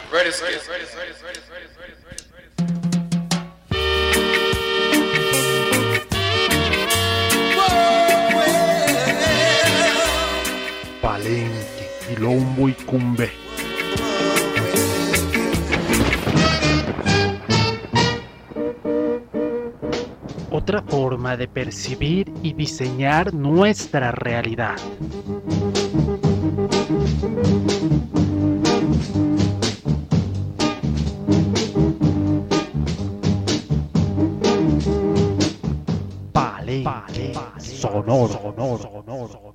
Ready, skip. Palenque, Quilombo y Cumbé. Otra forma de percibir y diseñar nuestra realidad. Palenque, sonoro.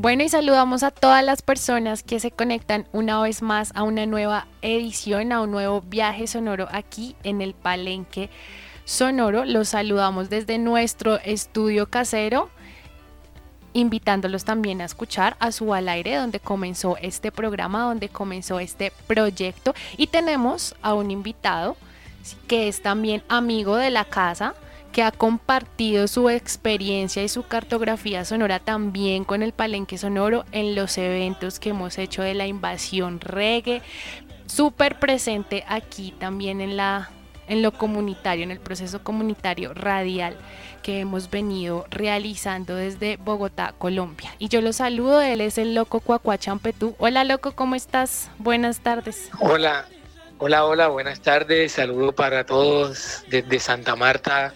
Bueno, y saludamos a todas las personas que se conectan una vez más a una nueva edición, a un nuevo viaje sonoro aquí en el Palenque Sonoro. Los saludamos desde nuestro estudio casero, invitándolos también a escuchar a Su al Aire, donde comenzó este programa, donde comenzó este proyecto. Y tenemos a un invitado que es también amigo de la casa, que ha compartido su experiencia y su cartografía sonora también con el Palenque Sonoro en los eventos que hemos hecho de la invasión reggae, súper presente aquí también en lo comunitario, en el proceso comunitario radial que hemos venido realizando desde Bogotá, Colombia. Y yo lo saludo, él es el Loco Cuacuá Champetú. Hola Loco, ¿cómo estás? Buenas tardes. Hola, buenas tardes, saludo para todos desde Santa Marta,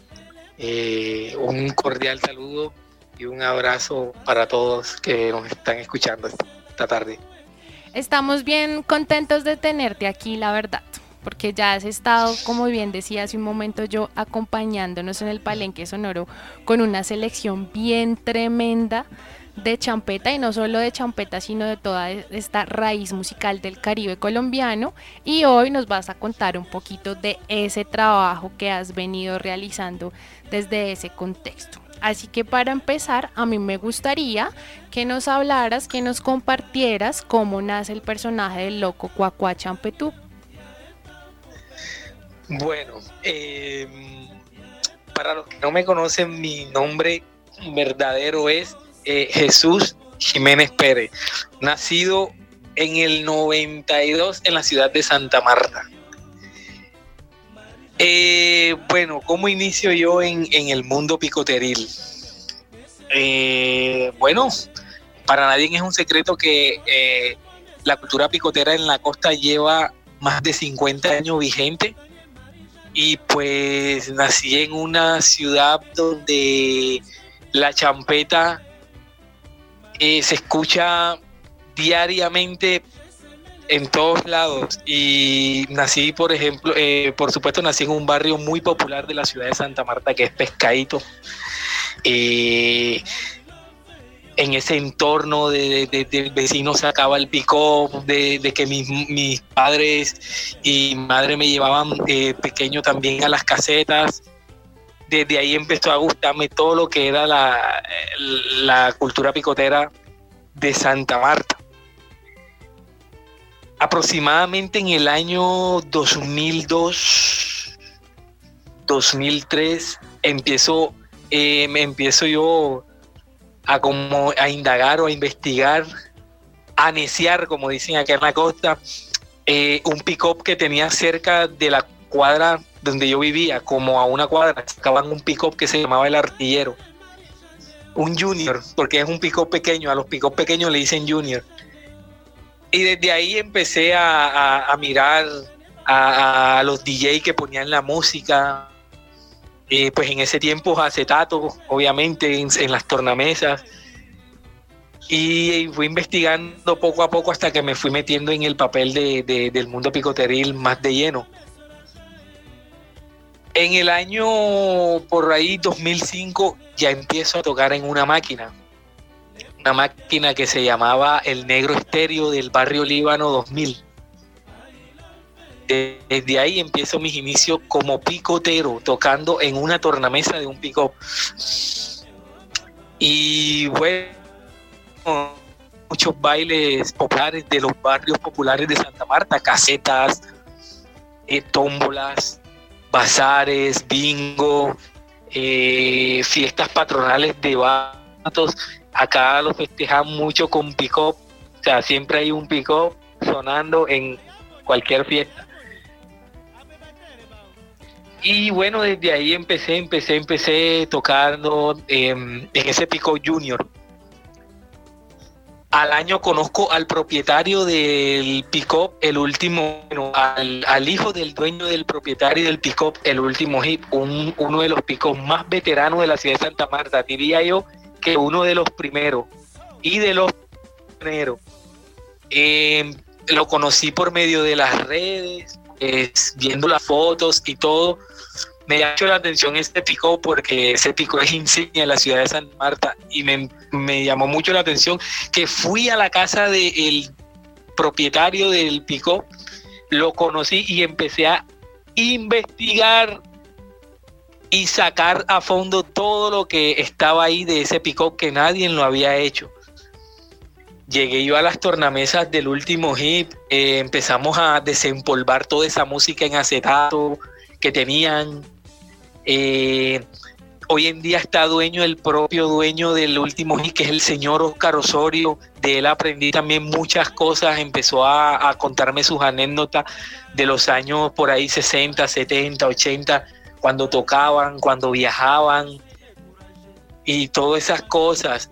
un cordial saludo y un abrazo para todos que nos están escuchando esta tarde. Estamos bien contentos de tenerte aquí, la verdad, porque ya has estado, como bien decía hace un momento yo, acompañándonos en el Palenque Sonoro con una selección bien tremenda de champeta, y no solo de champeta, sino de toda esta raíz musical del Caribe colombiano. Y hoy nos vas a contar un poquito de ese trabajo que has venido realizando desde ese contexto. Así que para empezar, a mí me gustaría que nos hablaras, que nos compartieras cómo nace el personaje del Loco Cuacuá Champetú. Bueno, para los que no me conocen, mi nombre verdadero es Jesús Jiménez Pérez, nacido en el 92 en la ciudad de Santa Marta. Bueno, ¿cómo inicio yo en el mundo picoteril? Bueno, para nadie es un secreto que la cultura picotera en la costa lleva más de 50 años vigente, y pues nací en una ciudad donde la champeta se escucha diariamente en todos lados, y nací, por ejemplo, por supuesto nací en un barrio muy popular de la ciudad de Santa Marta, que es Pescadito. En ese entorno del vecino se acaba el pick-up, de que mis padres y madre me llevaban pequeño también a las casetas. Desde ahí empezó a gustarme todo lo que era la cultura picotera de Santa Marta. Aproximadamente en el año 2002, 2003, empiezo yo a indagar o a investigar, a neciar, como dicen acá en la costa, un pick-up que tenía cerca de la cuadra donde yo vivía, como a una cuadra, sacaban un pick-up que se llamaba el Artillero, un Junior, porque es un pick-up pequeño, a los pick-up pequeños le dicen Junior. Y desde ahí empecé a mirar a los DJ que ponían la música, pues en ese tiempo acetato, obviamente, en las tornamesas, y fui investigando poco a poco hasta que me fui metiendo en el papel del mundo picoteril más de lleno. En el año por ahí 2005 ya empiezo a tocar en una máquina que se llamaba El Negro Estéreo del barrio Líbano 2000. Desde ahí empiezo mis inicios como picotero, tocando en una tornamesa de un pick-up. Y bueno, muchos bailes populares de los barrios populares de Santa Marta, casetas, tómbolas, bazares, bingo, fiestas patronales de vatos. Acá lo festejan mucho con pick-up, o sea, siempre hay un pick-up sonando en cualquier fiesta. Y bueno, desde ahí empecé tocando en ese pick-up Junior. Al año conozco al propietario del pick-up, el último, bueno, al hijo del dueño del propietario del pick-up, el último hip, uno de los pick-up más veteranos de la ciudad de Santa Marta, diría yo que uno de los primeros y de los pioneros. Lo conocí por medio de las redes, viendo las fotos y todo. me ha hecho la atención este pico porque ese pico es insignia en la ciudad de Santa Marta y me llamó mucho la atención que fui a la casa del propietario del pico, lo conocí y empecé a investigar y sacar a fondo todo lo que estaba ahí de ese pick-up que nadie lo había hecho. Llegué yo a las tornamesas del último hit, empezamos a desempolvar toda esa música en acetato que tenían. Hoy en día está el propio dueño del último hit, que es el señor Oscar Osorio. De él aprendí también muchas cosas, empezó a contarme sus anécdotas de los años por ahí 60, 70, 80, cuando tocaban, cuando viajaban y todas esas cosas.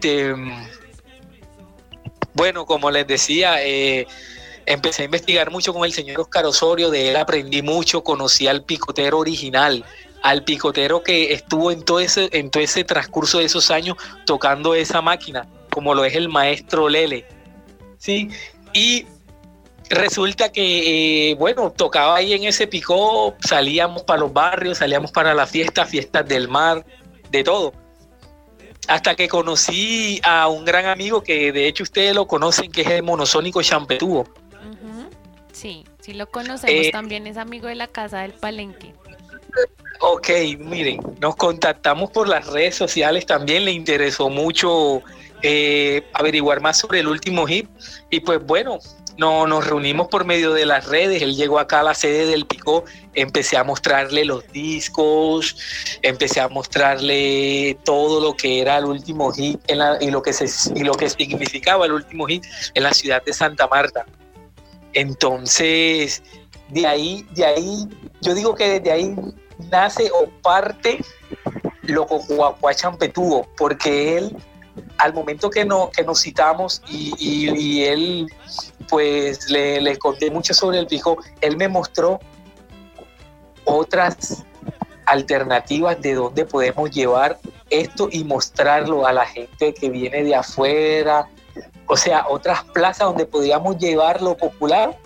Bueno, como les decía, empecé a investigar mucho con el señor Oscar Osorio, de él aprendí mucho, conocí al picotero original, al picotero que estuvo en todo ese transcurso de esos años tocando esa máquina, como lo es el maestro Lele, ¿sí? Y resulta que, tocaba ahí en ese picó, salíamos para los barrios, salíamos para las fiestas del mar, de todo. Hasta que conocí a un gran amigo que de hecho ustedes lo conocen, que es el Monosónico Champetuo. Uh-huh. Sí lo conocemos, también es amigo de la Casa del Palenque. Ok, miren, nos contactamos por las redes sociales, también le interesó mucho averiguar más sobre el último hit y pues bueno, nos reunimos por medio de las redes. Él llegó acá a la sede del Picó, empecé a mostrarle los discos, empecé a mostrarle todo lo que era el último hit y lo que significaba el último hit en la ciudad de Santa Marta. Entonces, de ahí, yo digo que desde ahí nace o parte Loco Cuacuá Champetuo, porque él, al momento que nos citamos y él, pues le conté mucho sobre el pico, él me mostró otras alternativas de dónde podemos llevar esto y mostrarlo a la gente que viene de afuera, o sea, otras plazas donde podíamos llevar lo popular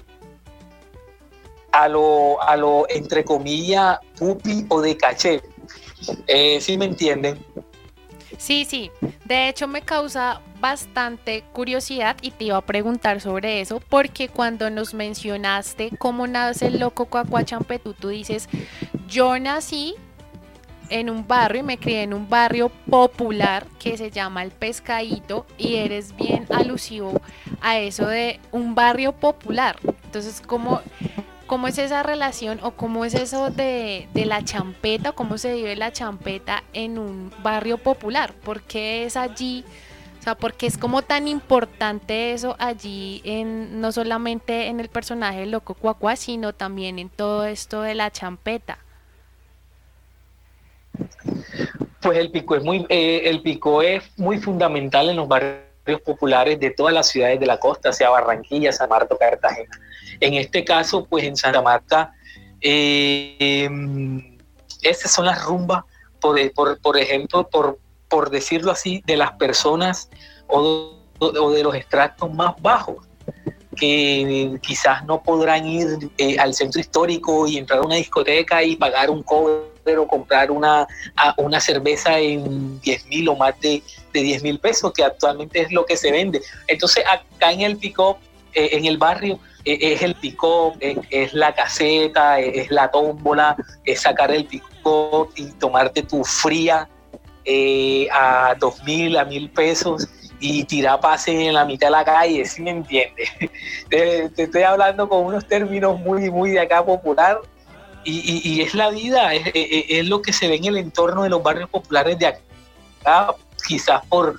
a lo entre comillas pupi o de caché. ¿Sí me entienden? Sí, de hecho me causa bastante curiosidad y te iba a preguntar sobre eso, porque cuando nos mencionaste cómo nace el Loco Cuacuá Champetuo, tú dices, yo nací en un barrio y me crié en un barrio popular que se llama El Pescadito, y eres bien alusivo a eso de un barrio popular. Entonces, ¿cómo es esa relación o cómo es eso de la champeta, cómo se vive la champeta en un barrio popular? ¿Por qué es allí? O sea, ¿por qué es como tan importante eso allí, no solamente en el personaje del Loco Cuacuá, sino también en todo esto de la champeta? Pues el pico es muy fundamental en los barrios populares de todas las ciudades de la costa, sea Barranquilla, San Marta, Cartagena. En este caso, pues en Santa Marta, esas son las rumbas, por ejemplo, por decirlo así, de las personas o de los estratos más bajos, que quizás no podrán ir al centro histórico y entrar a una discoteca y pagar un cover o comprar una cerveza en 10,000 o más de 10,000 pesos, que actualmente es lo que se vende. Entonces acá en el pick-up, en el barrio, es el pick-up, es la caseta, es la tómbola, es sacar el pick-up y tomarte tu fría a 2,000, a 1,000 pesos y tirar pase en la mitad de la calle, ¿sí me entiendes? Te estoy hablando con unos términos muy, muy de acá popular, y es la vida, es lo que se ve en el entorno de los barrios populares de acá, quizás por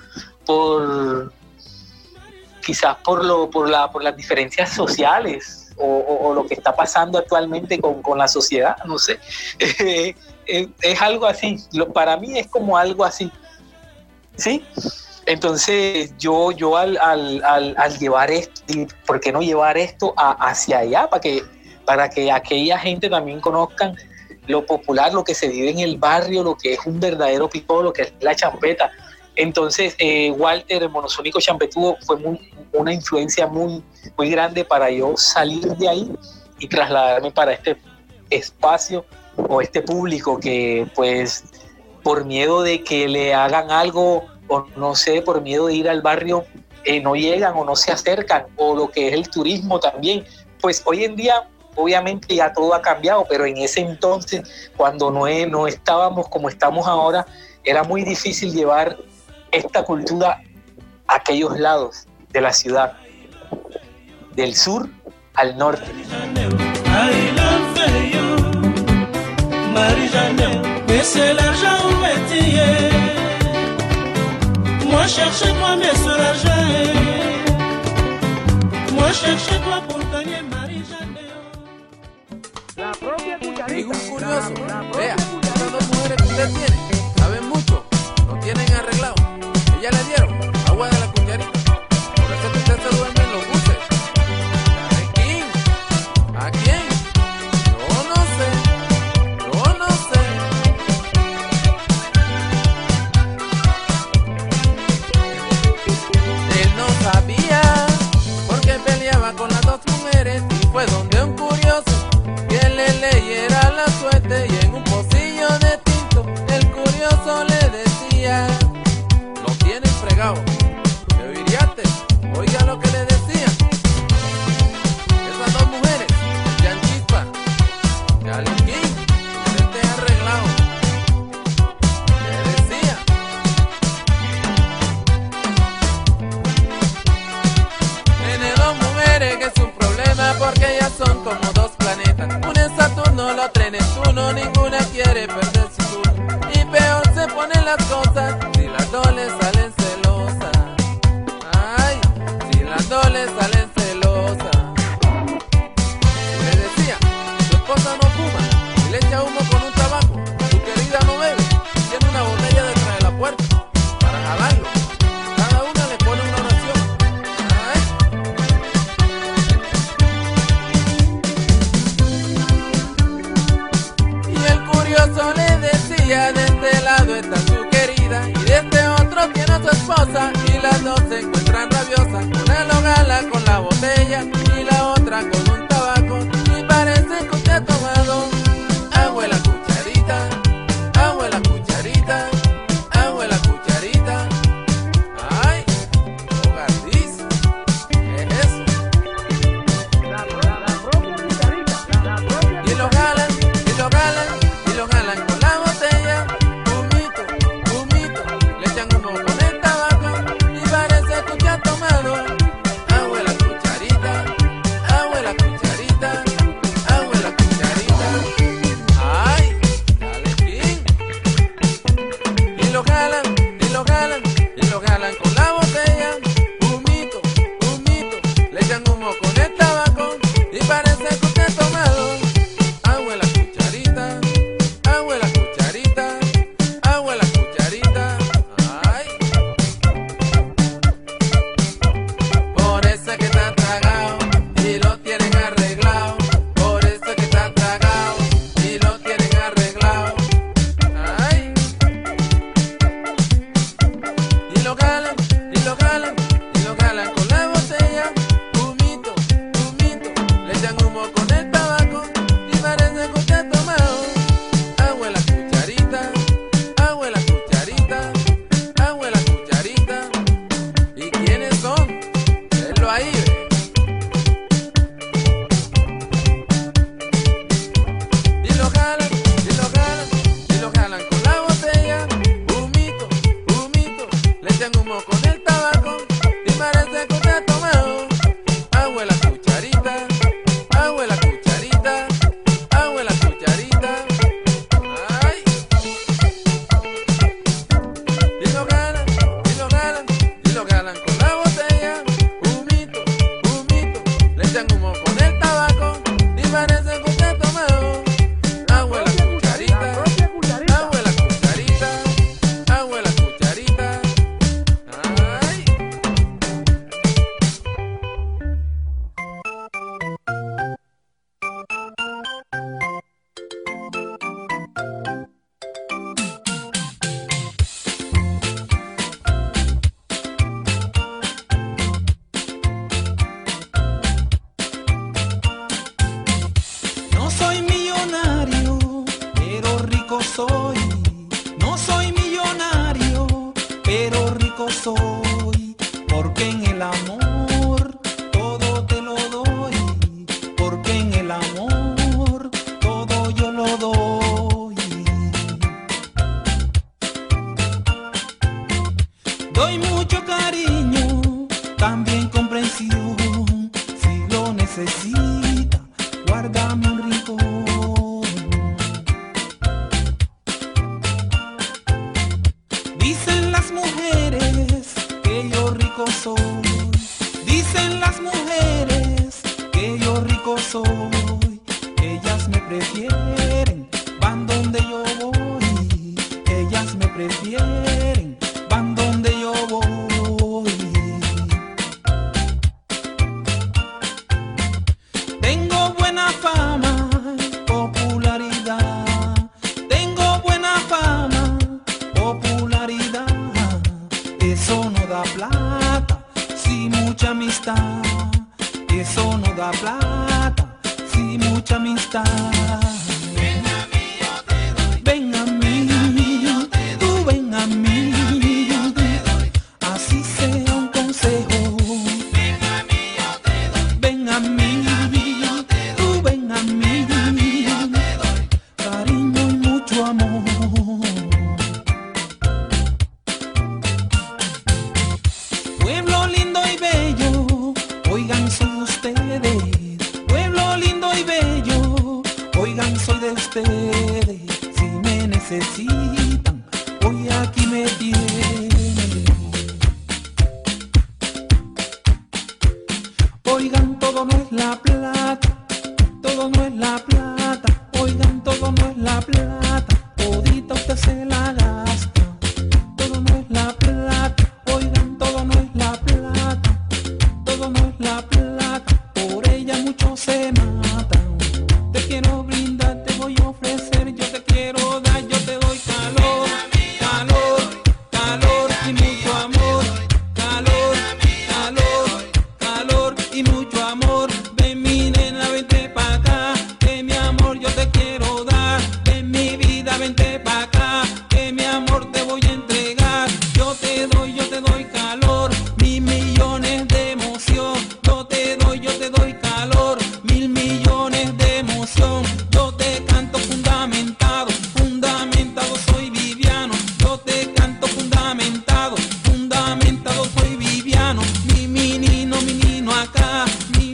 las diferencias sociales o lo que está pasando actualmente con la sociedad, no sé. Es algo así, para mí es como algo así, ¿sí? Entonces yo al llevar esto, ¿por qué no llevar esto hacia allá? Para que aquella gente también conozcan lo popular, lo que se vive en el barrio, lo que es un verdadero picó, lo que es la champeta. Entonces Walter, el Monosónico Champetuo, fue una influencia muy, muy grande para yo salir de ahí y trasladarme para este espacio o este público que pues por miedo de que le hagan algo o no sé, por miedo de ir al barrio no llegan o no se acercan, o lo que es el turismo también. Pues hoy en día obviamente ya todo ha cambiado, pero en ese entonces cuando no estábamos como estamos ahora, era muy difícil llevar esta cultura a aquellos lados de la ciudad, del sur al norte. La propia cucharita. Digo un curioso, vea, estas dos mujeres que usted tiene, saben mucho, lo tienen arreglado. Ellas le dieron agua de la cucharita. Por eso que usted se duerme en los buses. ¿A quién? ¿A quién? Yo no sé. Él no sabía porque peleaba con las dos mujeres y fue donde un curioso que le leyera la suerte y en un pocillo de tinto el curioso le decía: lo tienen fregado. ¿Me oiríate? Oiga lo que le decía. Esas dos mujeres, Jan Chispa, King, que esté arreglado. Le decía. Tiene dos mujeres que es un problema porque ellas son como dos planetas. Una en Saturno, la otra en Neptuno, ninguna quiere perder su turno. Y peor se ponen las cosas si las dos le salen celosas. Ay, si las dos le salen celosas. Le decía, tu esposa no fuma y le echa humo con un tabaco. Tu querida no bebe, tiene una botella detrás de la puerta para jalarlo. Cada una le pone una oración. Ay. Y el curioso le decía: de este lado está su querida soy, porque en el amor todo te lo doy, porque en el amor todo yo lo doy. Doy mucho cariño, también comprensión, si lo necesita, guárdame un rincón. Dicen las mujeres que yo rico soy, dicen las mujeres que yo rico soy, ellas me prefieren, van donde yo voy, ellas me prefieren, van donde yo voy. Tengo buena fama, popularidad, tengo buena fama, popularidad, eso no da plata, si mucha amistad, eso no da plata, si mucha amistad. Ven a mí, tú ven a mí, así sea un consejo. Ven a mí, tú ven a mí, cariño y mucho amor. Pueblo lindo y bello, oigan soy de ustedes. Pueblo lindo y bello, oigan soy de ustedes. Si me necesitan, hoy aquí me tienen. Oigan, todo no es la plata, todo no es la plata. Oigan, todo no es la plata, todita usted se la gasta. Todo no es la plata, oigan, todo no es la plata, todo no es la plata, por ella muchos se matan. Te quiero brindar, te voy a ofrecer, yo te quiero dar, yo te doy calor, calor, calor y mucho amor, calor, calor, calor y mucho amor. Ven mi nena, vente pa' acá, que mi amor yo te quiero dar. Ven mi vida, vente pa' acá, que mi amor te voy a entregar. Yo te doy calor, 1000 millones de emoción. Yo te doy calor, 1000 millones de emoción. Yo te canto fundamentado, fundamentado soy Viviano. Yo te canto fundamentado, fundamentado soy Viviano. Mi menino acá, mi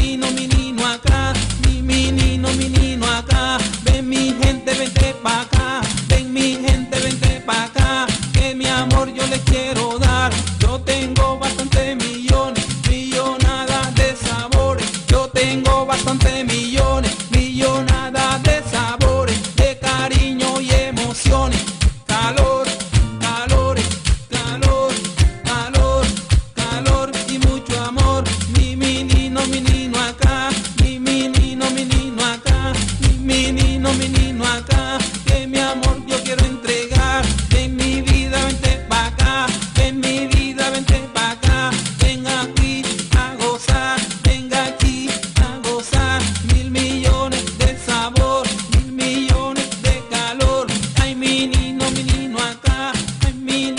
menino acá, mi menino acá. Ven mi gente, vente pa' acá, ven mi gente, vente pa' acá, que mi amor yo les quiero dar. Yo tengo bastantes millones, millonadas de sabores. Yo tengo bastantes millones, millonadas de sabores, de cariño y emociones. Calor, calores, calor, calor, calor y mucho amor. Mi menino acá, mi menino acá, mi menino acá, que mi amor yo quiero entregar. Ven mi vida, vente pa' acá, ven mi vida, vente pa' acá. Ven aquí a gozar, venga aquí a gozar. 1000 millones de sabor, 1000 millones de calor. Ay, menino acá, ay,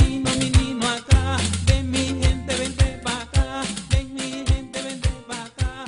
menino acá. Ven mi gente, vente pa' acá, ven mi gente, vente pa' acá,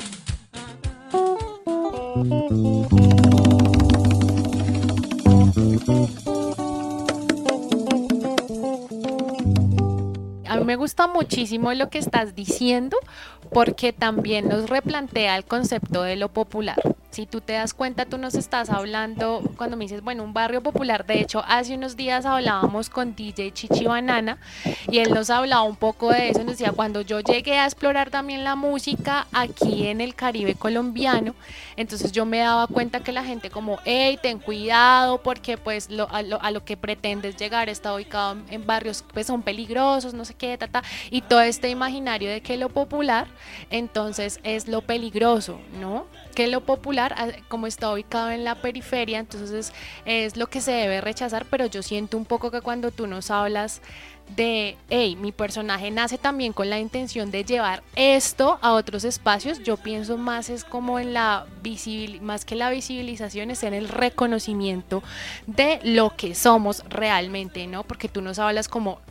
A mí me gusta muchísimo lo que estás diciendo porque también nos replantea el concepto de lo popular. Si tú te das cuenta, tú nos estás hablando, cuando me dices, bueno, un barrio popular. De hecho, hace unos días hablábamos con DJ Chichi Banana y él nos hablaba un poco de eso. Nos decía, cuando yo llegué a explorar también la música aquí en el Caribe colombiano, entonces yo me daba cuenta que la gente como, hey, ten cuidado porque pues a lo que pretendes llegar está ubicado en barrios que pues, son peligrosos, no sé qué, y todo este imaginario de que lo popular entonces es lo peligroso, ¿no? Que lo popular, como está ubicado en la periferia, entonces es lo que se debe rechazar. Pero yo siento un poco que cuando tú nos hablas de, hey, mi personaje nace también con la intención de llevar esto a otros espacios, yo pienso más es como en más que la visibilización, es en el reconocimiento de lo que somos realmente, ¿no? Porque tú nos hablas como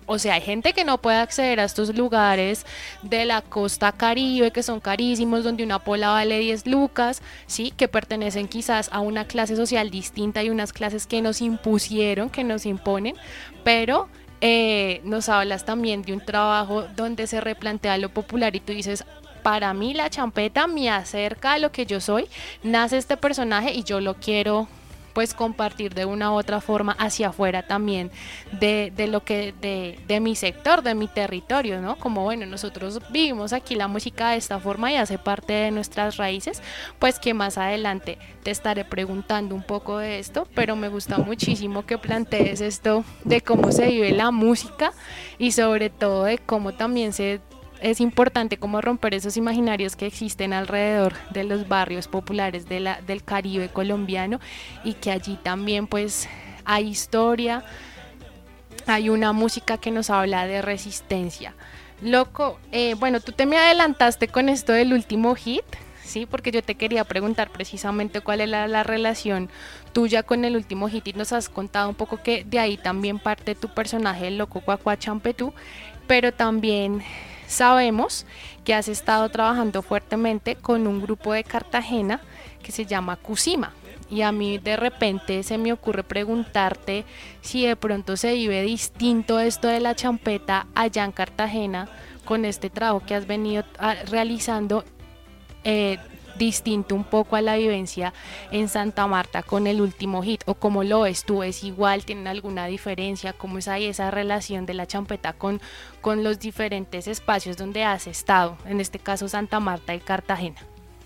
O sea, hay gente que no puede acceder a estos lugares de la costa Caribe que son carísimos, donde una pola vale 10 lucas, ¿sí? Que pertenecen quizás a una clase social distinta y unas clases que nos impusieron, que nos imponen, pero nos hablas también de un trabajo donde se replantea lo popular y tú dices, para mí la champeta me acerca a lo que yo soy, nace este personaje y yo lo quiero pues compartir de una u otra forma hacia afuera también de lo que de mi sector, de mi territorio, ¿no? Como bueno, nosotros vivimos aquí la música de esta forma y hace parte de nuestras raíces, pues que más adelante te estaré preguntando un poco de esto, pero me gusta muchísimo que plantees esto de cómo se vive la música y sobre todo de cómo también es importante como romper esos imaginarios que existen alrededor de los barrios populares del Caribe colombiano y que allí también pues hay historia, hay una música que nos habla de resistencia. Loco, bueno, tú te me adelantaste con esto del último hit, ¿sí? Porque yo te quería preguntar precisamente cuál era la relación tuya con el último hit y nos has contado un poco que de ahí también parte tu personaje, el loco Cuacua Champetú, pero también sabemos que has estado trabajando fuertemente con un grupo de Cartagena que se llama Cusima y a mí de repente se me ocurre preguntarte si de pronto se vive distinto esto de la champeta allá en Cartagena con este trabajo que has venido realizando, distinto un poco a la vivencia en Santa Marta con el último hit, o cómo lo ves tú, es igual, tienen alguna diferencia, cómo es ahí esa relación de la champeta con los diferentes espacios donde has estado, en este caso Santa Marta y Cartagena.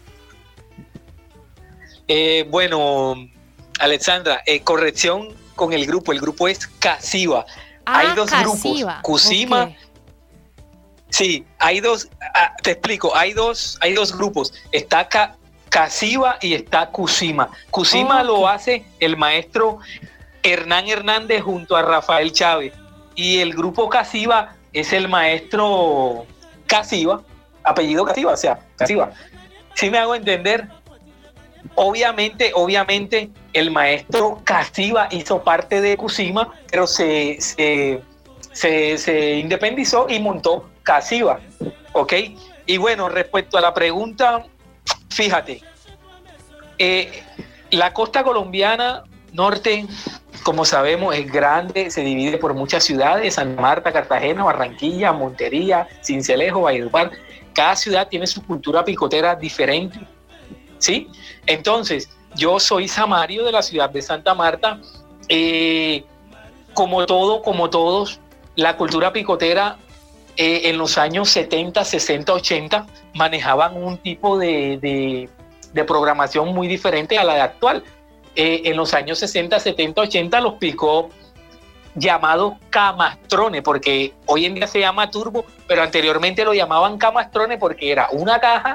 Bueno, Alexandra, corrección con el grupo es Casiva. Hay dos Casiva. Grupos, Cusima. Okay. Sí, hay dos, te explico, hay dos grupos, está Casiva y está Cusima. Cusima lo hace el maestro Hernán Hernández junto a Rafael Chávez y el grupo Casiva es el maestro Casiva, apellido Casiva, o sea, Casiva. ¿Sí me hago entender? Obviamente el maestro Casiva hizo parte de Cusima, pero se independizó y montó Casiva, ¿ok? Y bueno, respecto a la pregunta, fíjate, la costa colombiana norte, como sabemos, es grande, se divide por muchas ciudades, Santa Marta, Cartagena, Barranquilla, Montería, Sincelejo, Valledupar. Cada ciudad tiene su cultura picotera diferente, ¿sí? Entonces, yo soy samario de la ciudad de Santa Marta, como todos, la cultura picotera en los años 70, 60, 80 manejaban un tipo de programación muy diferente a la de actual. En los años 60, 70, 80 los picó llamados camastrones, porque hoy en día se llama turbo, pero anteriormente lo llamaban camastrones porque era una caja,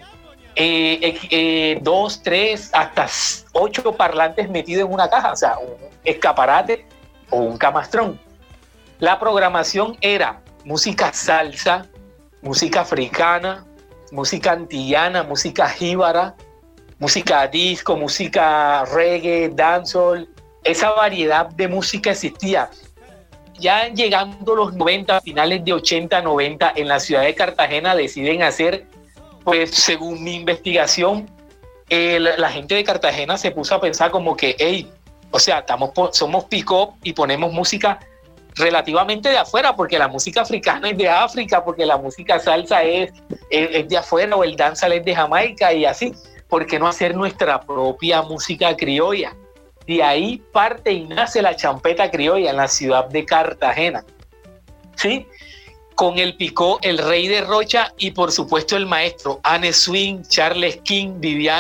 2, 3, hasta 8 parlantes metidos en una caja, o sea, un escaparate o un camastrón. La programación era música salsa, música africana, música antillana, música jíbara, música disco, música reggae, dancehall. Esa variedad de música existía. Ya llegando los 90, finales de 80, 90, en la ciudad de Cartagena deciden hacer, pues según mi investigación, la gente de Cartagena se puso a pensar como que, hey, o sea, somos pick-up y ponemos música relativamente de afuera, porque la música africana es de África, porque la música salsa es de afuera, o el dancehall es de Jamaica y así. ¿Por qué no hacer nuestra propia música criolla? De ahí parte y nace la champeta criolla en la ciudad de Cartagena, ¿sí? Con el picó el Rey de Rocha y por supuesto el maestro Anne Swing, Charles King,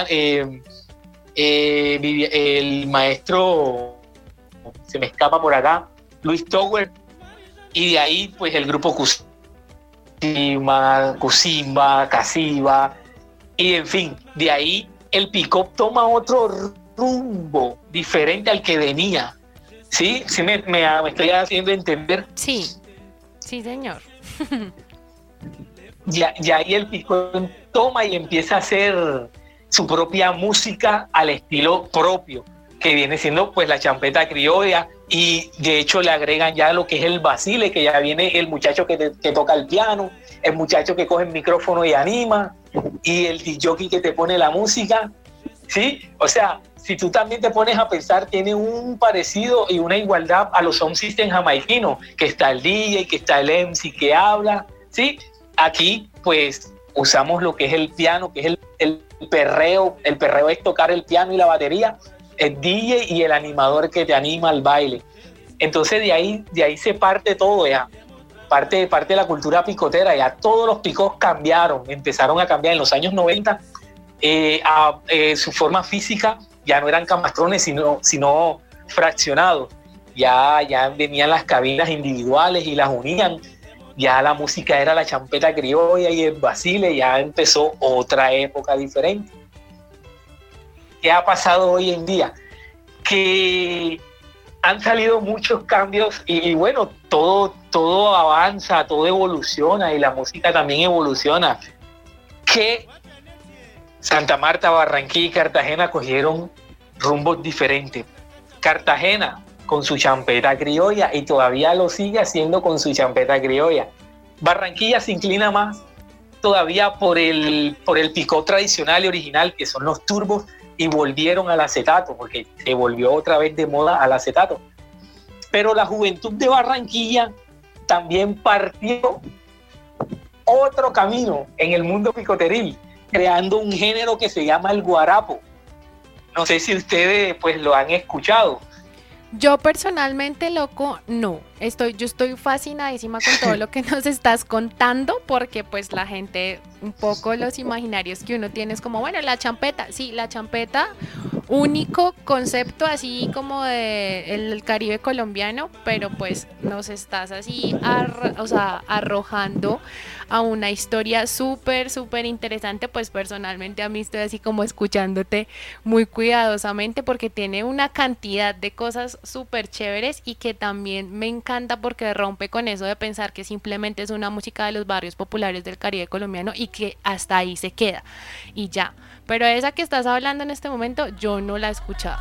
el maestro, se me escapa por acá, Luis Tower, y de ahí pues el grupo Cusima, Casiva, y en fin, de ahí el pick-up toma otro rumbo diferente al que venía. ¿Sí? ¿Sí me estoy haciendo entender? Sí, sí señor. Ya ahí el pick-up toma y empieza a hacer su propia música al estilo propio, que viene siendo pues la champeta criolla, y de hecho le agregan ya lo que es el vacile, que ya viene el muchacho que toca el piano, el muchacho que coge el micrófono y anima, y el DJ que te pone la música, ¿sí? O sea, si tú también te pones a pensar, tiene un parecido y una igualdad a los sound system jamaiquinos, que está el DJ, que está el MC que habla, ¿sí? Aquí, pues, usamos lo que es el piano, que es el perreo. El perreo es tocar el piano y la batería, el DJ y el animador que te anima al baile. Entonces, de ahí se parte todo ya. Parte de la cultura picotera, ya todos los picos empezaron a cambiar en los años 90, su forma física ya no eran camastrones, sino fraccionados. Ya venían las cabinas individuales y las unían. Ya la música era la champeta criolla y el vacile, ya empezó otra época diferente. ¿Qué ha pasado hoy en día? Que han salido muchos cambios y bueno, todo avanza, todo evoluciona y la música también evoluciona. Que Santa Marta, Barranquilla y Cartagena cogieron rumbos diferentes. Cartagena con su champeta criolla y todavía lo sigue haciendo con su champeta criolla. Barranquilla se inclina más todavía por el picot tradicional y original, que son los turbos, y volvieron al acetato, porque se volvió otra vez de moda al acetato. Pero la juventud de Barranquilla también partió otro camino en el mundo picoteril, creando un género que se llama el guarapo. No sé si ustedes pues lo han escuchado. Yo personalmente, loco, no. Yo estoy fascinadísima con todo lo que nos estás contando, porque pues la gente, un poco los imaginarios que uno tiene es como, bueno, la champeta, sí, la champeta, único concepto así como de el Caribe colombiano, pero pues nos estás así arrojando a una historia súper, súper interesante. Pues personalmente a mí estoy así como escuchándote muy cuidadosamente, porque tiene una cantidad de cosas súper chéveres y que también me encanta porque rompe con eso de pensar que simplemente es una música de los barrios populares del Caribe colombiano y que hasta ahí se queda y ya. Pero esa que estás hablando en este momento yo no la he escuchado.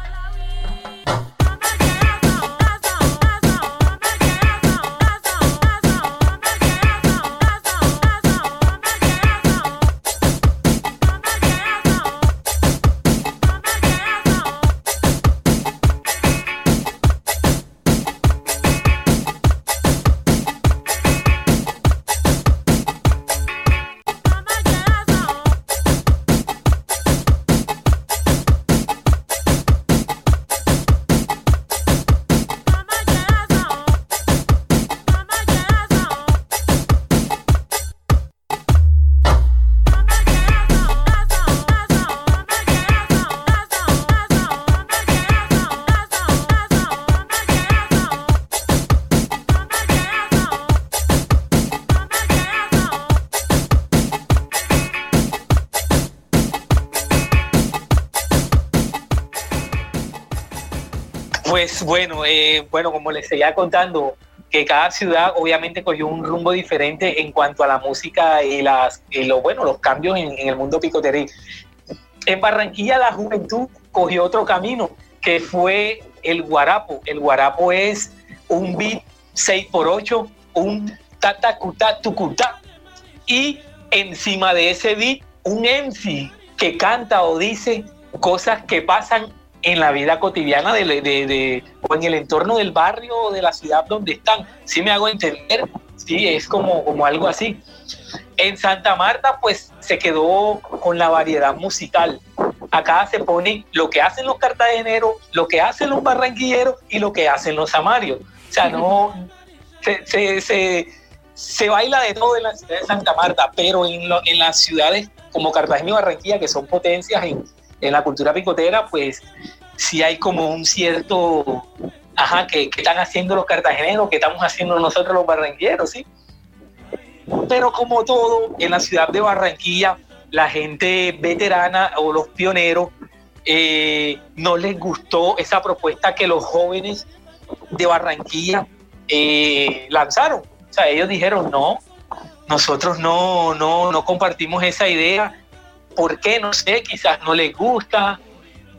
Pues bueno, como les seguía contando, que cada ciudad obviamente cogió un rumbo diferente en cuanto a la música y los cambios en el mundo picoteril. En Barranquilla la juventud cogió otro camino, que fue el guarapo. El guarapo es un beat 6x8, un tatacuta tucuta, y encima de ese beat un MC que canta o dice cosas que pasan en la vida cotidiana o en el entorno del barrio o de la ciudad donde están. ¿Sí me hago entender? Sí, es como algo así. En Santa Marta, pues, se quedó con la variedad musical. Acá se pone lo que hacen los cartageneros, lo que hacen los barranquilleros y lo que hacen los amarios. O sea, no... Se baila de todo en la ciudad de Santa Marta, pero en las ciudades como Cartagena y Barranquilla, que son potencias en la cultura picotera, pues sí hay como un cierto, ¿qué están haciendo los cartageneros? ¿Qué estamos haciendo nosotros los barranquilleros? ¿Sí? Pero como todo, en la ciudad de Barranquilla, la gente veterana o los pioneros no les gustó esa propuesta que los jóvenes de Barranquilla lanzaron. O sea, ellos dijeron, no, nosotros no compartimos esa idea. ¿Por qué? No sé, quizás no les gusta.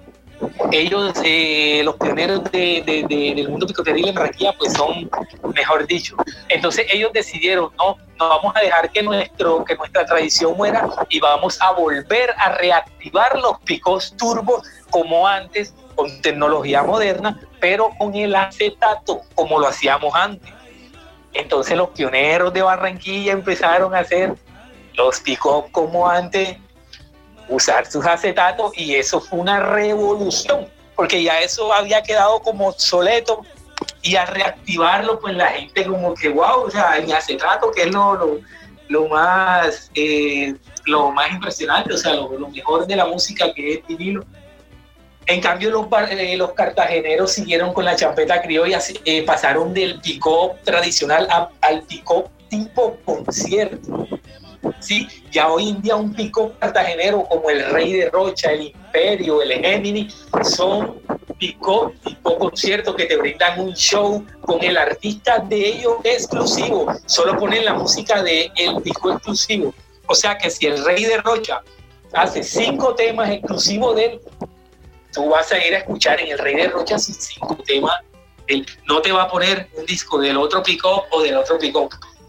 ellos, los pioneros del mundo picoteril en Barranquilla, pues son, mejor dicho. Entonces ellos decidieron, no vamos a dejar que nuestra tradición muera y vamos a volver a reactivar los picos turbos como antes, con tecnología moderna, pero con el acetato, como lo hacíamos antes. Entonces los pioneros de Barranquilla empezaron a hacer los pick-up como antes, usar sus acetatos, y eso fue una revolución, porque ya eso había quedado como obsoleto, y a reactivarlo, pues la gente como que wow, o sea, en acetato, que es lo más impresionante, o sea, lo mejor de la música, que es vinilo. En cambio, los cartageneros siguieron con la champeta criolla, pasaron del pick-up tradicional al pick-up tipo concierto. Sí, ya hoy en día un pick-up cartagenero como el Rey de Rocha, el Imperio, el Gemini, son pick-up tipo concierto que te brindan un show con el artista de ellos exclusivo. Solo ponen la música del pick-up exclusivo. O sea que si el Rey de Rocha hace 5 temas exclusivos de él, tú vas a ir a escuchar en el Rey de Rocha 5 temas. No te va a poner un disco del otro pick-up o del otro pick-up.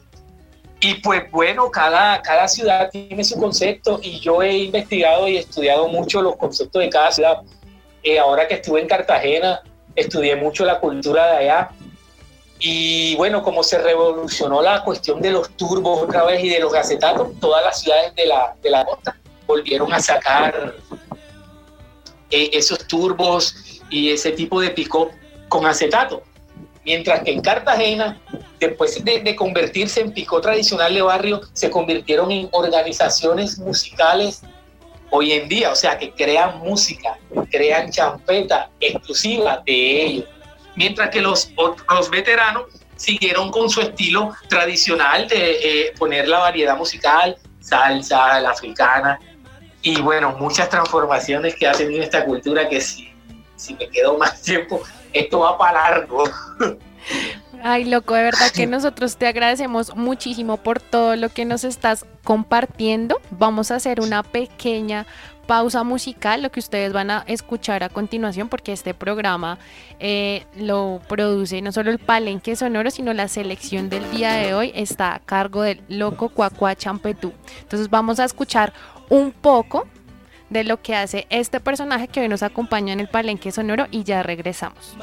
Y pues bueno, cada ciudad tiene su concepto, y yo he investigado y estudiado mucho los conceptos de cada ciudad. Ahora que estuve en Cartagena, estudié mucho la cultura de allá. Y bueno, como se revolucionó la cuestión de los turbos otra vez y de los acetatos, todas las ciudades de la costa volvieron a sacar esos turbos y ese tipo de pick-up con acetato. Mientras que en Cartagena, después de convertirse en pick-up tradicional de barrio, se convirtieron en organizaciones musicales hoy en día, o sea, que crean música, crean champeta exclusiva de ellos. Mientras que los veteranos siguieron con su estilo tradicional de poner la variedad musical, salsa, la africana, y bueno, muchas transformaciones que ha tenido esta cultura, que si me quedo más tiempo, esto va para largo. Ay, loco, de verdad que nosotros te agradecemos muchísimo por todo lo que nos estás compartiendo. Vamos a hacer una pequeña pausa musical, lo que ustedes van a escuchar a continuación, porque este programa lo produce no solo el Palenque Sonoro, sino la selección del día de hoy está a cargo del Loco Cuacua Champetú. Entonces vamos a escuchar un poco de lo que hace este personaje que hoy nos acompaña en el Palenque Sonoro, y ya regresamos.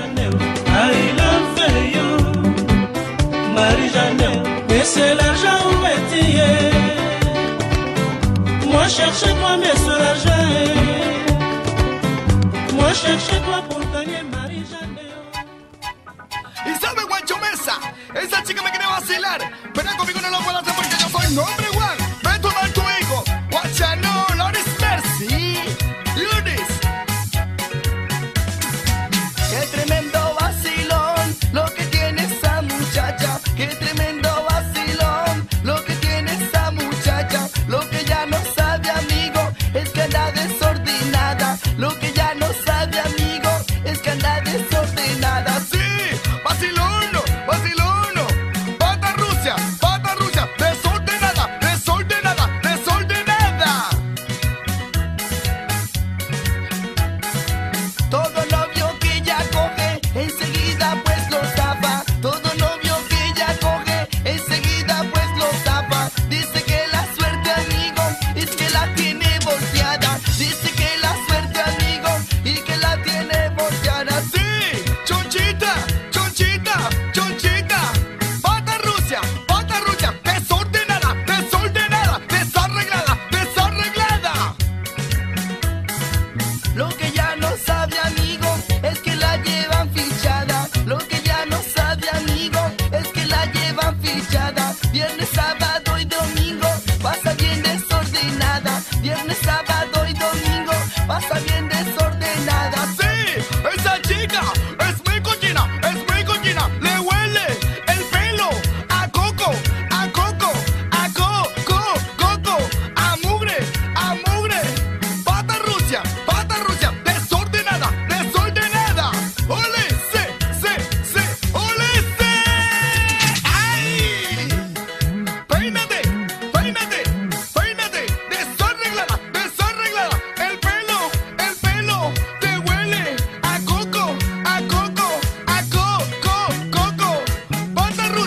Moi cherchez-toi mais sur l'argent, moi cherchez-toi pour gagner Marie-Jeanne. Y sabe Guancho Mesa, esa chica me quiere vacilar, pero conmigo no lo puedo hacer porque yo soy nombre one. Ve tu mal tu hijo, guacha no, Lord is mercy, Lunis. Qué tremendo vacilón, lo que tiene esa muchacha, qué tremendo vacilón, lo que tiene esa muchacha, lo que ya no sabe amigo, es que anda desordenada, lo que ya no sabe amigo, es que anda desordenada, sí, vacilono, vacilono, pata Rusia, desordenada, desordenada, desordenada. Todo novio que ella coge, enseguida pues lo tapa, todo novio que ella coge,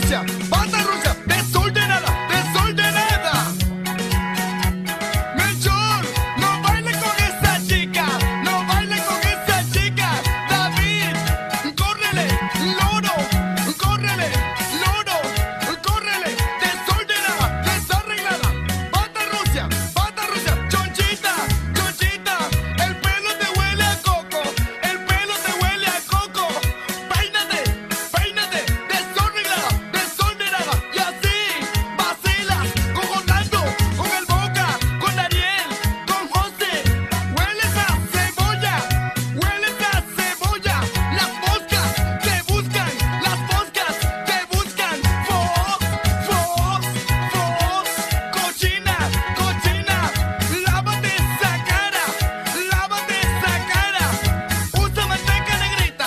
Rusia, bata Rusia, desordenada, desordenada. Melchor, no baile con esa chica, no baile con esa chica. David, córrele, loro, córrele, loro, córrele, desordenada, desarreglada. Bata Rusia, chonchita, chonchita. El pelo te huele a coco, el pelo te huele a coco. Peínate, peínate, desordenada, desordenada. Y así vacilas con Orlando, con el Boca, con Daniel, con José. Hueles a cebolla, hueles a cebolla. Las moscas te buscan, las moscas te buscan. Fox, Fox, Fox, cochina, cochina. Lávate esa cara, lávate esa cara. Usa manteca negrita,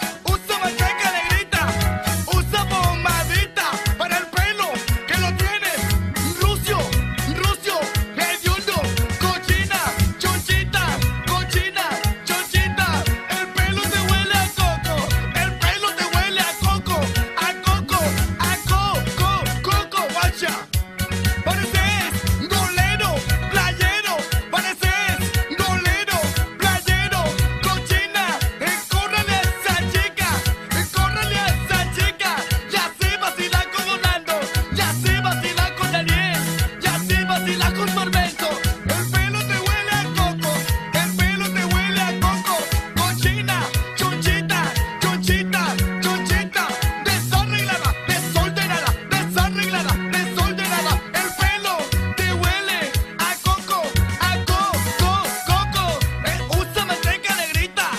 usa pomadita para el pelo que lo tienes rucio, rucio, hediondo, cochina, chonchita, cochina, chonchita. El pelo te huele a coco, el pelo te huele a coco, a coco, a coco, coco, guacha. Pareces golero, playero, pareces golero, playero, cochina. Córrele a esa chica, córrele a esa chica. Ya sé vacilar con Orlando, ya sé vacilar con Daniel, ya sé vacilar con Tormento. El pelo te huele a coco, el pelo te huele a coco, cochina, chonchita, chonchita, chonchita. Desarreglada, desordenada, desarreglada, desordenada. El pelo te huele a coco, coco. Usa manteca negrita,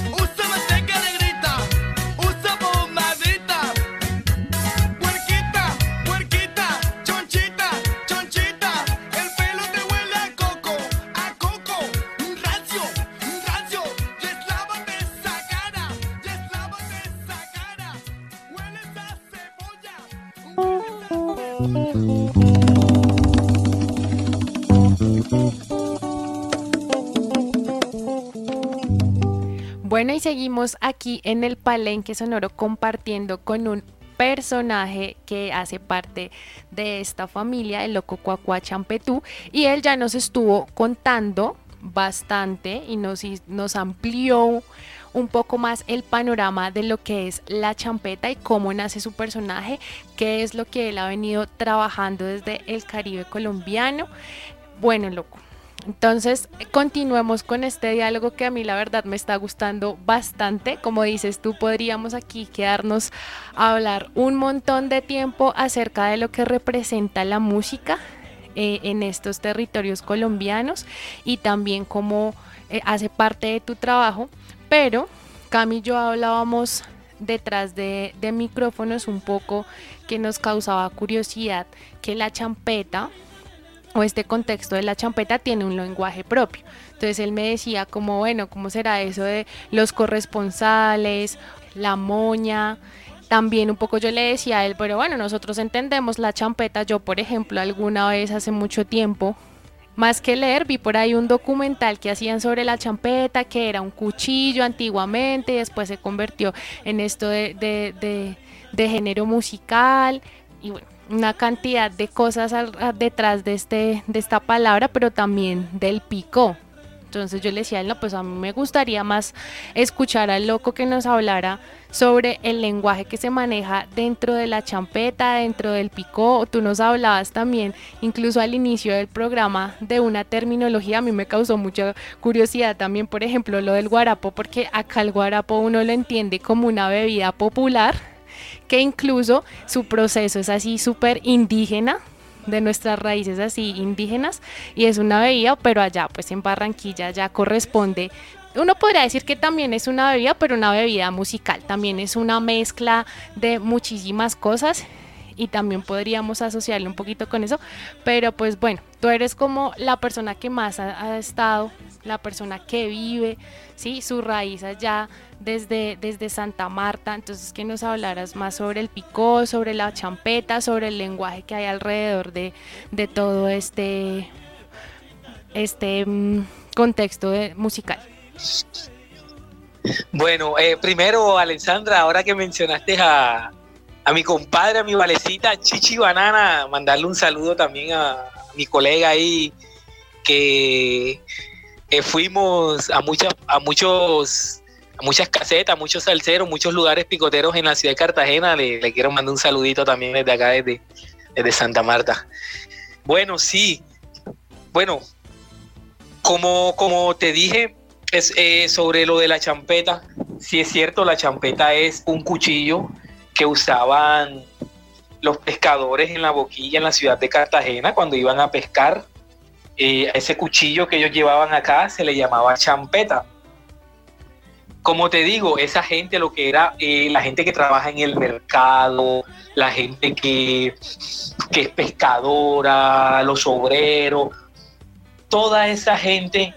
usa pomadita. Puerquita, puerquita, chonchita, chonchita. El pelo te huele a coco, rancio, rancio. Deslávate esa cara, deslávate esa cara. Hueles a cebolla, Bueno, y seguimos aquí en el Palenque Sonoro compartiendo con un personaje que hace parte de esta familia, el Loco Cuacuá Champetú, y él ya nos estuvo contando bastante y nos amplió un poco más el panorama de lo que es la champeta y cómo nace su personaje, qué es lo que él ha venido trabajando desde el Caribe colombiano. Bueno, loco, entonces continuemos con este diálogo que a mí la verdad me está gustando bastante. Como dices tú, podríamos aquí quedarnos a hablar un montón de tiempo acerca de lo que representa la música en estos territorios colombianos y también cómo hace parte de tu trabajo. Pero Cami y yo hablábamos detrás de micrófonos un poco que nos causaba curiosidad que la champeta o este contexto de la champeta tiene un lenguaje propio. Entonces él me decía como, bueno, ¿cómo será eso de los corresponsales, la moña? También un poco yo le decía a él, pero bueno, nosotros entendemos la champeta. Yo, por ejemplo, alguna vez hace mucho tiempo, más que leer, vi por ahí un documental que hacían sobre la champeta, que era un cuchillo antiguamente y después se convirtió en esto de género musical y bueno, una cantidad de cosas detrás de esta palabra, pero también del picó. Entonces yo le decía a él, no, pues a mí me gustaría más escuchar al loco que nos hablara sobre el lenguaje que se maneja dentro de la champeta, dentro del picó. Tú nos hablabas también, incluso al inicio del programa, de una terminología. A mí me causó mucha curiosidad también, por ejemplo, lo del guarapo, porque acá el guarapo uno lo entiende como una bebida popular, que incluso su proceso es así súper indígena, de nuestras raíces así indígenas, y es una bebida, pero allá pues en Barranquilla ya corresponde, uno podría decir que también es una bebida, pero una bebida musical, también es una mezcla de muchísimas cosas y también podríamos asociarlo un poquito con eso, pero pues bueno, tú eres como la persona que más ha estado, la persona que vive, ¿sí? Su raíz allá desde Santa Marta. Entonces que nos hablaras más sobre el picó, sobre la champeta, sobre el lenguaje que hay alrededor de todo este contexto musical. Bueno, primero, Alexandra, ahora que mencionaste a a mi compadre, a mi valecita Chichi Banana, mandarle un saludo también a mi colega ahí, que fuimos a muchas casetas, muchos salseros, muchos lugares picoteros en la ciudad de Cartagena. Le quiero mandar un saludito también desde acá, desde Santa Marta. Bueno, sí. Bueno, como te dije, sobre lo de la champeta, sí es cierto, la champeta es un cuchillo que usaban los pescadores en la boquilla en la ciudad de Cartagena cuando iban a pescar. A ese cuchillo que ellos llevaban acá se le llamaba champeta. Como te digo, esa gente, lo que era la gente que trabaja en el mercado, la gente que es pescadora, los obreros, toda esa gente,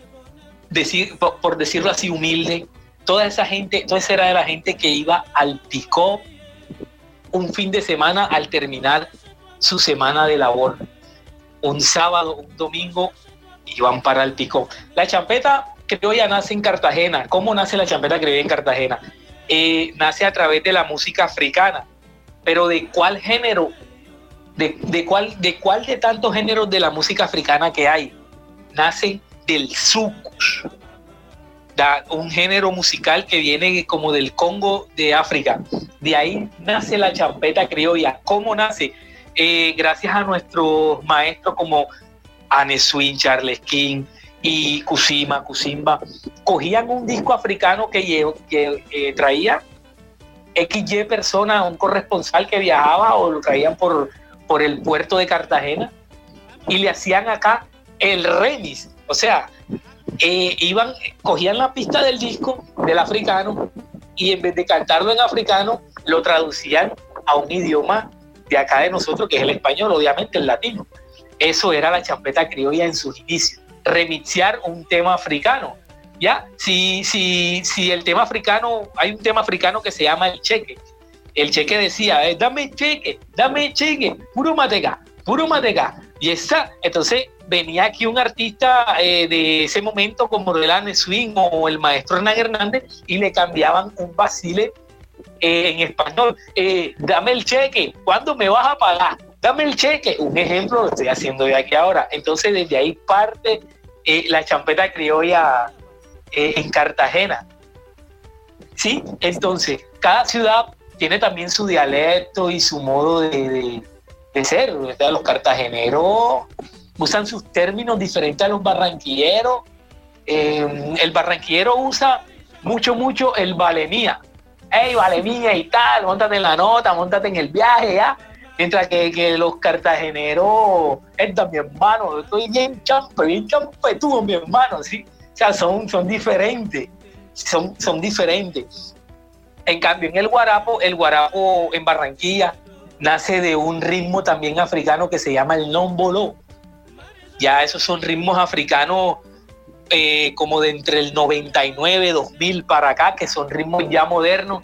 por decirlo así humilde, toda esa era de la gente que iba al pick-up un fin de semana al terminar su semana de labor. Un sábado, un domingo, iban para el pick-up. La champeta criolla nace en Cartagena. ¿Cómo nace la champeta criolla en Cartagena? Nace a través de la música africana. Pero ¿de cuál género? ¿De cuál de tantos géneros de la música africana que hay? Nace del soukous, un género musical que viene como del Congo de África. De ahí nace la champeta criolla. ¿Cómo nace? Gracias a nuestros maestros como Anne Swing, Charles King y Kusimba, cogían un disco africano que traía XY persona, un corresponsal que viajaba, o lo traían por el puerto de Cartagena, y le hacían acá el remix. O sea, cogían la pista del disco del africano y en vez de cantarlo en africano, lo traducían a un idioma de acá de nosotros, que es el español, obviamente el latino. Eso era la champeta criolla en sus inicios, remixear un tema africano. ¿Ya? Si el tema africano, hay un tema africano que se llama el cheque. El cheque decía, dame cheque, puro mateca. Y entonces venía aquí un artista de ese momento como el Anne Swing o el maestro Hernán Hernández y le cambiaban un vacile en español. Dame el cheque, ¿cuándo me vas a pagar? Dame el cheque. Un ejemplo lo estoy haciendo yo aquí ahora. Entonces desde ahí parte la champeta criolla en Cartagena. ¿Sí? Entonces, cada ciudad tiene también su dialecto y su modo de ser. Los cartageneros usan sus términos diferentes a los barranquilleros. El barranquillero usa mucho el vale mía. Hey, vale mía y tal, móntate en la nota, móntate en el viaje, ¿ya? Mientras que los cartageneros, mi hermano, estoy bien champetudo, mi hermano, ¿sí? O sea, son diferentes, son diferentes. En cambio, en el guarapo en Barranquilla nace de un ritmo también africano que se llama el nombolo. Ya esos son ritmos africanos como de entre el 99, 2000 para acá, que son ritmos ya modernos.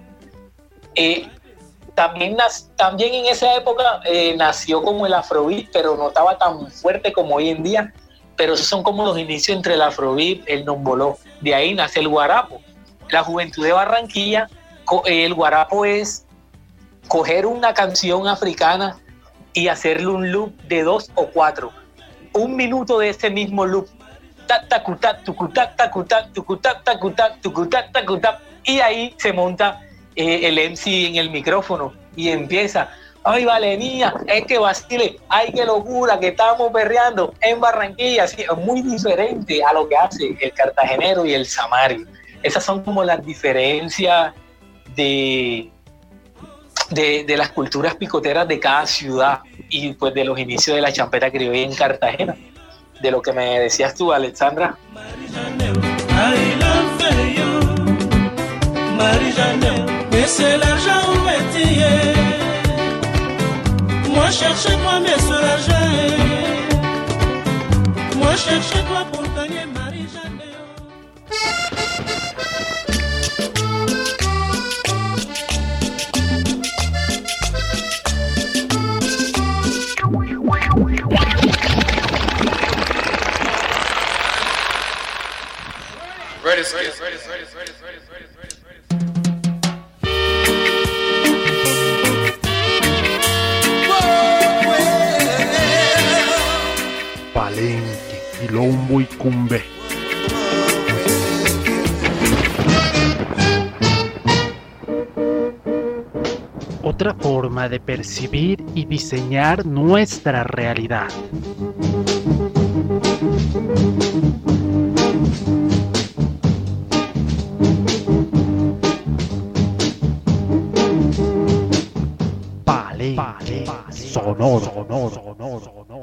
También en esa época nació como el afrobeat, pero no estaba tan fuerte como hoy en día. Pero esos son como los inicios entre el afrobeat, el nomboló. De ahí nace el guarapo. La juventud de Barranquilla, el guarapo es coger una canción africana y hacerle un loop de 2 o 4. 1 minuto de ese mismo loop. Y ahí se monta el MC en el micrófono y empieza: ay, vale niña, es que vacile, ay, qué locura, que estamos perreando en Barranquilla. Así, es muy diferente a lo que hace el cartagenero y el samario. Esas son como las diferencias de las culturas picoteras de cada ciudad y pues de los inicios de la champeta criolla en Cartagena. De lo que me decías tú, Alexandra. Moi cherche-toi mais sur l'argent. Moi cherche-toi pour gagner Marie-Jeanne. Ready, ready. Quilombo y Cumbe. Otra forma de percibir y diseñar nuestra realidad. Palenque sonoro.